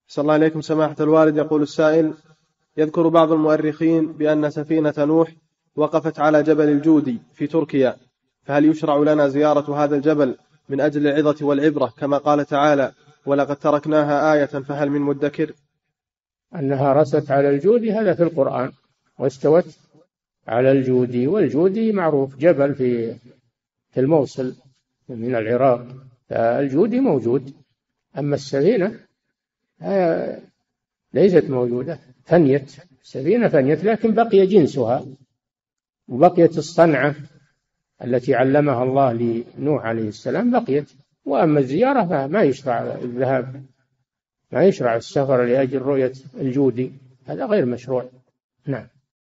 صلى الله عليكم سماحة الوالد. يقول السائل: يذكر بعض المؤرخين بأن سفينة نوح وقفت على جبل الجودي في تركيا، فهل يشرع لنا زيارة هذا الجبل من أجل العظة والعبرة كما قال تعالى: ولقد تركناها آية فهل من مدكر؟ أنها رست على الجودي هذا في القرآن، واستوت على الجودي، والجودي معروف جبل في الموصل من العراق، فالجودي موجود. أما السفينة ليست موجودة، فنيت السفينة، فنيت، لكن بقي جنسها وبقيت الصنعة التي علمها الله لنوح عليه السلام بقيت. وأما الزيارة فما يشرع الذهاب، ما يشرع السفر لأجل رؤية الجودي، هذا غير مشروع. نعم.